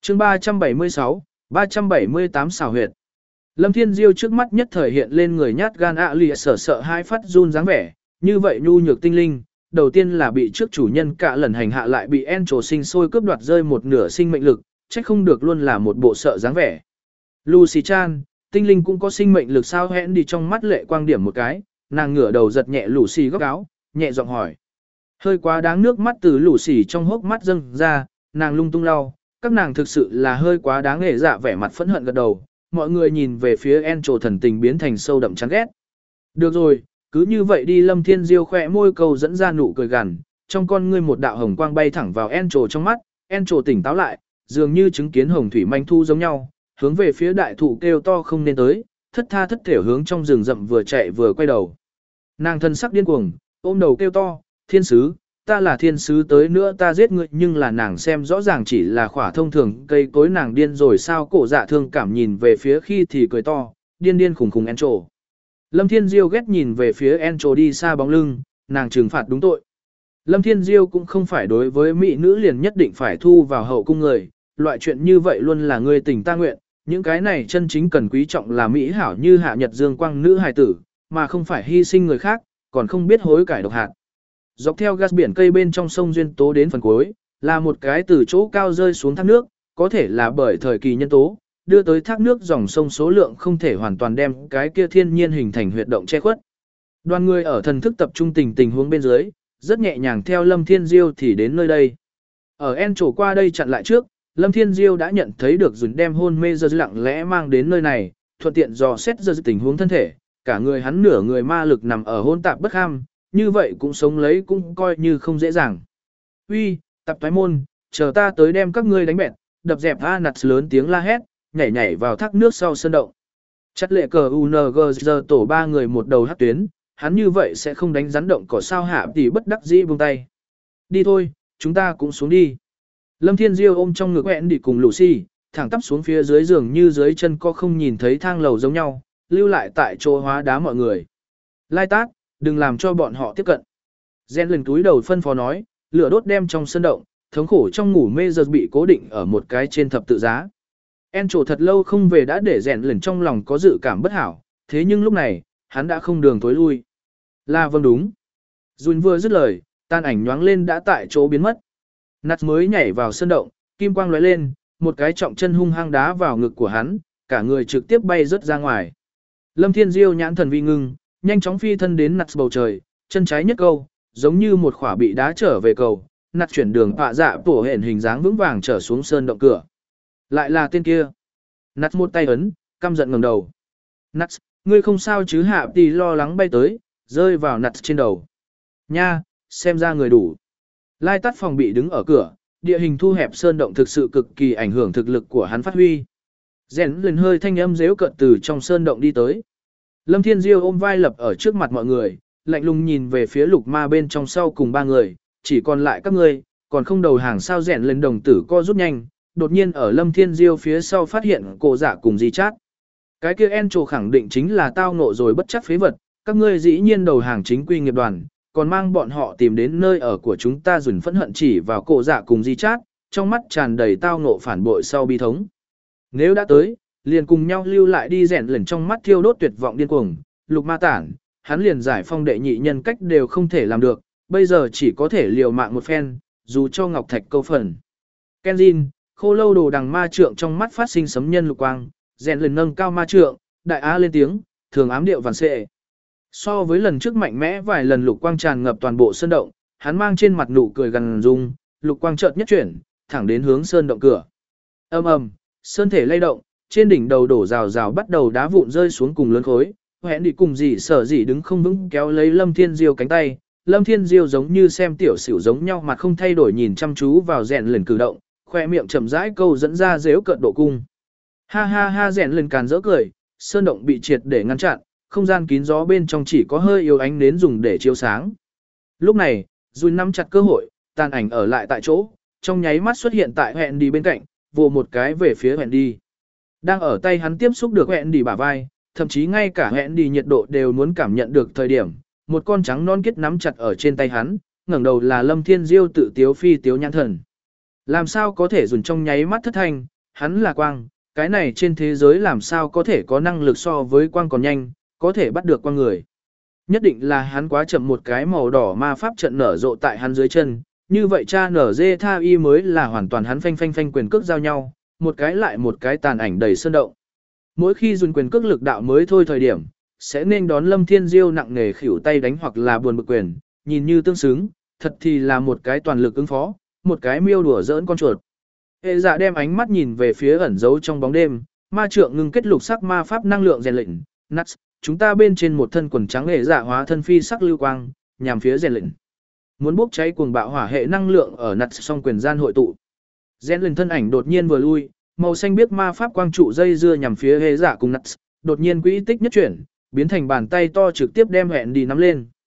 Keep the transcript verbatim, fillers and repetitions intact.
chương ba trăm bảy mươi sáu, ba trăm bảy mươi tám xảo huyệt. Lâm Thiên Diêu trước mắt nhất thời hiện lên người nhát gan ạ lìa sợ sợ hai phát run dáng vẻ, như vậy nhu nhược tinh linh, đầu tiên là bị trước chủ nhân cả lần hành hạ lại bị En trổ sinh sôi cướp đoạt rơi một nửa sinh mệnh lực, trách không được luôn là một bộ sợ dáng vẻ. Lucy Chan, tinh linh cũng có sinh mệnh lực sao? Hẹn đi trong mắt lệ quang điểm một cái, nàng ngửa đầu giật nhẹ Lucy góc áo, nhẹ giọng hỏi. Hơi quá đáng, nước mắt từ Lucy trong hốc mắt dâng ra, nàng lung tung lau, các nàng thực sự là hơi quá đáng. Nghệ dạ vẻ mặt phẫn hận gật đầu, mọi người nhìn về phía En trổ thần tình biến thành sâu đậm chán ghét. Được rồi, cứ như vậy đi. Lâm Thiên Diêu khỏe môi cầu dẫn ra nụ cười gằn, trong con ngươi một đạo hồng quang bay thẳng vào En trổ trong mắt. En trổ tỉnh táo lại, dường như chứng kiến hồng thủy manh thu giống nhau, hướng về phía đại thụ kêu to không nên tới, thất tha thất thểu hướng trong rừng rậm vừa chạy vừa quay đầu. Nàng thân sắc điên cuồng, ôm đầu kêu to, thiên sứ, ta là thiên sứ, tới nữa ta giết ngươi. Nhưng là nàng xem rõ ràng chỉ là khỏa thông thường cây cối, nàng điên rồi sao? Cổ dạ thương cảm nhìn về phía khi thì cười to, điên điên khùng khùng En trổ. Lâm Thiên Diêu ghét nhìn về phía En trổ đi xa bóng lưng, nàng trừng phạt đúng tội. Lâm Thiên Diêu cũng không phải đối với mỹ nữ liền nhất định phải thu vào hậu cung người, loại chuyện như vậy luôn là người tình ta nguyện, những cái này chân chính cần quý trọng là mỹ hảo như hạ nhật dương quang nữ hài tử, mà không phải hy sinh người khác, còn không biết hối cải độc hạt. Dọc theo gas biển cây bên trong sông Duyên Tố đến phần cuối, là một cái từ chỗ cao rơi xuống thác nước, có thể là bởi thời kỳ nhân tố, đưa tới thác nước dòng sông số lượng không thể hoàn toàn đem cái kia thiên nhiên hình thành huyệt động che khuất. Đoàn người ở thần thức tập trung tình tình huống bên dưới, rất nhẹ nhàng theo Lâm Thiên Diêu thì đến nơi đây. Ở En trổ qua đây chặn lại trước, Lâm Thiên Diêu đã nhận thấy được Dùn đem hôn mê giờ lặng lẽ mang đến nơi này, thuận tiện dò xét giờ tình huống thân thể, cả người hắn nửa người ma lực nằm ở hôn tạp bất ham, như vậy cũng sống lấy cũng coi như không dễ dàng. Uy, tạp thoái môn, chờ ta tới đem các ngươi đánh bẹt, đập dẹp A nặt lớn tiếng la hét, nhảy nhảy vào thác nước sau sơn động. Chặt lệ cờ u en giê giờ tổ ba người một đầu hắc tuyến, hắn như vậy sẽ không đánh rắn động cỏ sao? Hạ tỷ bất đắc dĩ buông tay. Đi thôi, chúng ta cũng xuống đi. Lâm Thiên Diêu ôm trong ngực hẹn đi cùng Lucy, thẳng tắp xuống phía dưới giường như dưới chân co không nhìn thấy thang lầu giống nhau, lưu lại tại chỗ hóa đá mọi người. Lai tát, đừng làm cho bọn họ tiếp cận. Gen lần túi đầu phân phó nói, lửa đốt đem trong sân động, thống khổ trong ngủ mê giờ bị cố định ở một cái trên thập tự giá. En trổ thật lâu không về đã để rèn lần trong lòng có dự cảm bất hảo, thế nhưng lúc này, hắn đã không đường tối lui. Là vâng đúng. Jun vừa dứt lời, tan ảnh nhoáng lên đã tại chỗ biến mất. Nặt mới nhảy vào sân động, kim quang lóe lên, một cái trọng chân hung hăng đá vào ngực của hắn, cả người trực tiếp bay rớt ra ngoài. Lâm Thiên Diêu nhãn thần vi ngưng, nhanh chóng phi thân đến nặt bầu trời, chân trái nhất câu, giống như một khỏa bị đá trở về cầu, nặt chuyển đường bạ dạ bổ hển hình dáng vững vàng trở xuống sơn động cửa. Lại là tên kia. Nặt một tay ấn, căm giận ngẩng đầu. Nặt, ngươi không sao chứ? Hạ tỷ lo lắng bay tới, rơi vào nặt trên đầu. Nha, xem ra người đủ. Lai tắt phòng bị đứng ở cửa, địa hình thu hẹp sơn động thực sự cực kỳ ảnh hưởng thực lực của hắn phát huy. Rèn lên hơi thanh âm dễu cợt từ trong sơn động đi tới. Lâm Thiên Diêu ôm vai lập ở trước mặt mọi người, lạnh lùng nhìn về phía lục ma bên trong sau cùng ba người, chỉ còn lại các ngươi, còn không đầu hàng sao? Rèn lên đồng tử co rút nhanh, đột nhiên ở Lâm Thiên Diêu phía sau phát hiện cổ dạ cùng Di Chát. Cái kia En trổ khẳng định chính là tao ngộ rồi bất chấp phế vật, các ngươi dĩ nhiên đầu hàng chính quy nghiệp đoàn, còn mang bọn họ tìm đến nơi ở của chúng ta. Dùn phẫn hận chỉ vào cổ dạ cùng Di Chát, trong mắt tràn đầy tao ngộ phản bội sau bi thống. Nếu đã tới, liền cùng nhau lưu lại đi. Rèn lần trong mắt thiêu đốt tuyệt vọng điên cuồng, lục ma tản, hắn liền giải phong đệ nhị nhân cách đều không thể làm được, bây giờ chỉ có thể liều mạng một phen, dù cho ngọc thạch câu phần. Kenzin, khô lâu đồ đằng ma trượng trong mắt phát sinh sấm nhân lục quang, rèn lần nâng cao ma trượng, đại á lên tiếng, thường ám điệu vàn xệ. So với lần trước mạnh mẽ vài lần lục quang tràn ngập toàn bộ sơn động, hắn mang trên mặt nụ cười gần dung, lục quang chợt nhất chuyển, thẳng đến hướng sơn động cửa. Ầm ầm, sơn thể lay động, trên đỉnh đầu đổ rào rào bắt đầu đá vụn rơi xuống cùng lớn khối. Hẹn đi cùng dì sở dì đứng không vững kéo lấy Lâm Thiên Diêu cánh tay, Lâm Thiên Diêu giống như xem tiểu xỉu giống nhau mặt không thay đổi nhìn chăm chú vào rèn lần cử động, khoe miệng chậm rãi câu dẫn ra dếu cợt độ cung. Ha ha ha, rèn lần càn rỡ cười, sơn động bị triệt để ngăn chặn, không gian kín gió bên trong chỉ có hơi yếu ánh nến dùng để chiếu sáng. Lúc này, Jun nắm chặt cơ hội, tàn ảnh ở lại tại chỗ, trong nháy mắt xuất hiện tại hẹn đi bên cạnh, vồ một cái về phía hẹn đi. Đang ở tay hắn tiếp xúc được hẹn đi bả vai, thậm chí ngay cả hẹn đi nhiệt độ đều muốn cảm nhận được thời điểm, một con trắng non kết nắm chặt ở trên tay hắn, ngẩng đầu là Lâm Thiên Diêu tự tiếu phi tiếu nhãn thần. Làm sao có thể dùng trong nháy mắt thất thanh, Hắn là quang, cái này trên thế giới làm sao có thể có năng lực so với quang còn nhanh, có thể bắt được quang người. Nhất định là hắn quá chậm, một cái màu đỏ ma pháp trận nở rộ tại hắn dưới chân, như vậy cha nở dê tha y mới là hoàn toàn hắn phanh phanh phanh quyền cước giao nhau, một cái lại một cái tàn ảnh đầy sơn động. Mỗi khi dùng quyền cước lực đạo mới thôi thời điểm, sẽ nên đón Lâm Thiên Diêu nặng nề khỉu tay đánh hoặc là buồn bực quyền, nhìn như tương xứng, thật thì là một cái toàn lực ứng phó, một cái miêu đùa giỡn con chuột. Hệ dạ đem ánh mắt nhìn về phía ẩn giấu trong bóng đêm, ma trượng ngưng kết lục sắc ma pháp năng lượng rèn lệnh, Nuts, chúng ta bên trên một thân quần trắng hệ dạ hóa thân phi sắc lưu quang, nhằm phía rèn lệnh. Muốn bốc cháy cuồng bạo hỏa hệ năng lượng ở Nuts song quyền gian hội tụ. Rèn lệnh thân ảnh đột nhiên vừa lui, màu xanh biếc ma pháp quang trụ dây dưa nhằm phía hệ dạ cùng Nuts, đột nhiên quỹ tích nhất chuyển, biến thành bàn tay to trực tiếp đem hẹn đi nắm lên.